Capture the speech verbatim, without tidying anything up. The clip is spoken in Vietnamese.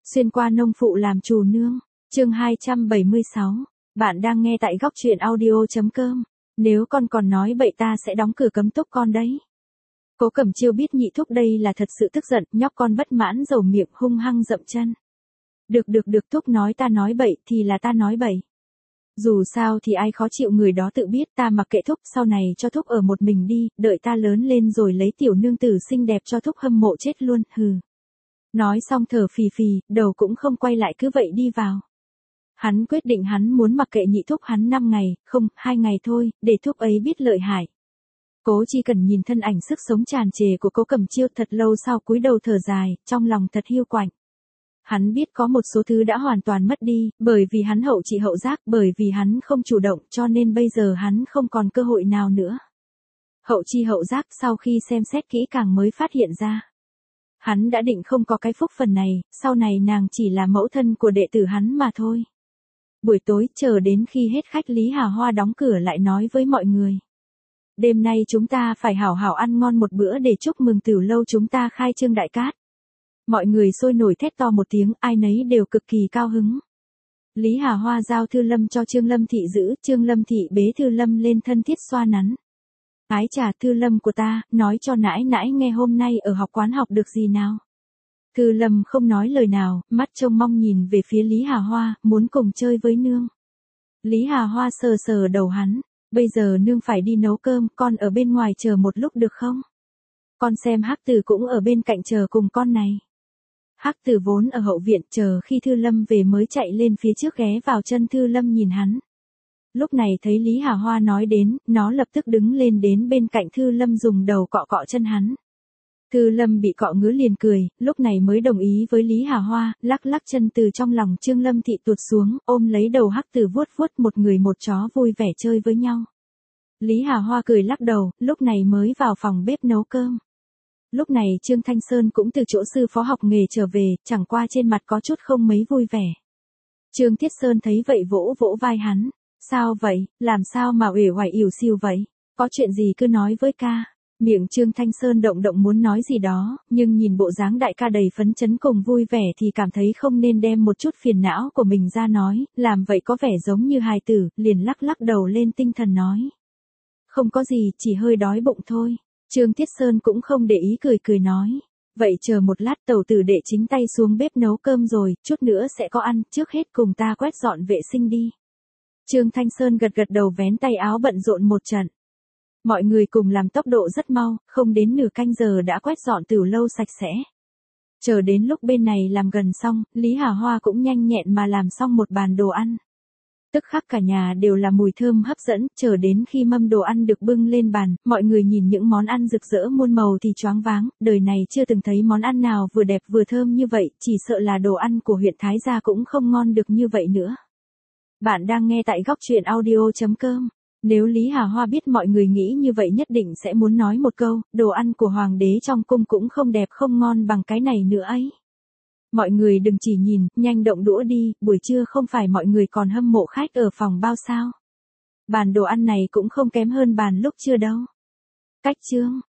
Xuyên qua nông phụ làm chủ nương, chương hai trăm bảy mươi sáu. Bạn đang nghe tại góc truyện audio.com. Nếu con còn nói bậy ta sẽ đóng cửa cấm túc con đấy. Cố Cẩm Chiêu biết nhị thúc đây là thật sự tức giận, nhóc con bất mãn dầu miệng hung hăng dậm chân. Được được được, thúc nói ta nói bậy thì là ta nói bậy. Dù sao thì ai khó chịu người đó tự biết, ta mặc kệ thúc, sau này cho thúc ở một mình đi, đợi ta lớn lên rồi lấy tiểu nương tử xinh đẹp cho thúc hâm mộ chết luôn, hừ. Nói xong thở phì phì, đầu cũng không quay lại cứ vậy đi vào. Hắn quyết định hắn muốn mặc kệ nhị thúc hắn năm ngày, không, hai ngày thôi, để thúc ấy biết lợi hại. Cố Chi Cần nhìn thân ảnh sức sống tràn trề của Cố Cẩm Chiêu thật lâu sau cúi đầu thở dài, trong lòng thật hiu quạnh. Hắn biết có một số thứ đã hoàn toàn mất đi, bởi vì hắn hậu trị hậu giác, bởi vì hắn không chủ động, cho nên bây giờ hắn không còn cơ hội nào nữa. Hậu chi hậu giác, sau khi xem xét kỹ càng mới phát hiện ra. Hắn đã định không có cái phúc phần này, sau này nàng chỉ là mẫu thân của đệ tử hắn mà thôi. Buổi tối, chờ đến khi hết khách, Lý Hà Hoa đóng cửa lại nói với mọi người. Đêm nay chúng ta phải hảo hảo ăn ngon một bữa để chúc mừng Tiểu Lâu chúng ta khai trương đại cát. Mọi người sôi nổi thét to một tiếng, ai nấy đều cực kỳ cao hứng. Lý Hà Hoa giao Thư Lâm cho Trương Lâm Thị giữ, Trương Lâm Thị bế Thư Lâm lên thân thiết xoa nắn. Ái chà, Thư Lâm của ta, nói cho nãi nãi nghe hôm nay ở học quán học được gì nào. Thư Lâm không nói lời nào, mắt trông mong nhìn về phía Lý Hà Hoa, muốn cùng chơi với nương. Lý Hà Hoa sờ sờ đầu hắn, bây giờ nương phải đi nấu cơm, con ở bên ngoài chờ một lúc được không? Con xem Hắc Tử cũng ở bên cạnh chờ cùng con này. Hắc Tử vốn ở hậu viện chờ khi Thư Lâm về mới chạy lên phía trước ghé vào chân Thư Lâm nhìn hắn. Lúc này thấy Lý Hà Hoa nói đến, nó lập tức đứng lên đến bên cạnh Thư Lâm dùng đầu cọ cọ chân hắn. Thư Lâm bị cọ ngứa liền cười, lúc này mới đồng ý với Lý Hà Hoa, lắc lắc chân từ trong lòng Trương Lâm Thị tuột xuống, ôm lấy đầu Hắc Tử vuốt vuốt, một người một chó vui vẻ chơi với nhau. Lý Hà Hoa cười lắc đầu, lúc này mới vào phòng bếp nấu cơm. Lúc này Trương Thanh Sơn cũng từ chỗ sư phó học nghề trở về, chẳng qua trên mặt có chút không mấy vui vẻ. Trương Thiết Sơn thấy vậy vỗ vỗ vai hắn. Sao vậy, làm sao mà uể oải ỉu xìu vậy? Có chuyện gì cứ nói với ca. Miệng Trương Thanh Sơn động động muốn nói gì đó, nhưng nhìn bộ dáng đại ca đầy phấn chấn cùng vui vẻ thì cảm thấy không nên đem một chút phiền não của mình ra nói, làm vậy có vẻ giống như hài tử, liền lắc lắc đầu lên tinh thần nói. Không có gì, chỉ hơi đói bụng thôi. Trương Thiết Sơn cũng không để ý cười cười nói. Vậy chờ một lát tẩu tử đệ chính tay xuống bếp nấu cơm rồi, chút nữa sẽ có ăn, trước hết cùng ta quét dọn vệ sinh đi. Trương Thanh Sơn gật gật đầu vén tay áo bận rộn một trận. Mọi người cùng làm tốc độ rất mau, không đến nửa canh giờ đã quét dọn Tiểu Lâu sạch sẽ. Chờ đến lúc bên này làm gần xong, Lý Hà Hoa cũng nhanh nhẹn mà làm xong một bàn đồ ăn. Tức khắc cả nhà đều là mùi thơm hấp dẫn, chờ đến khi mâm đồ ăn được bưng lên bàn, mọi người nhìn những món ăn rực rỡ muôn màu thì choáng váng, đời này chưa từng thấy món ăn nào vừa đẹp vừa thơm như vậy, chỉ sợ là đồ ăn của huyện Thái Gia cũng không ngon được như vậy nữa. Bạn đang nghe tại góc truyện audio.com. Nếu Lý Hà Hoa biết mọi người nghĩ như vậy nhất định sẽ muốn nói một câu, đồ ăn của hoàng đế trong cung cũng không đẹp không ngon bằng cái này nữa ấy. Mọi người đừng chỉ nhìn, nhanh động đũa đi, buổi trưa không phải mọi người còn hâm mộ khách ở phòng bao sao. Bàn đồ ăn này cũng không kém hơn bàn lúc trưa đâu. Cách chương,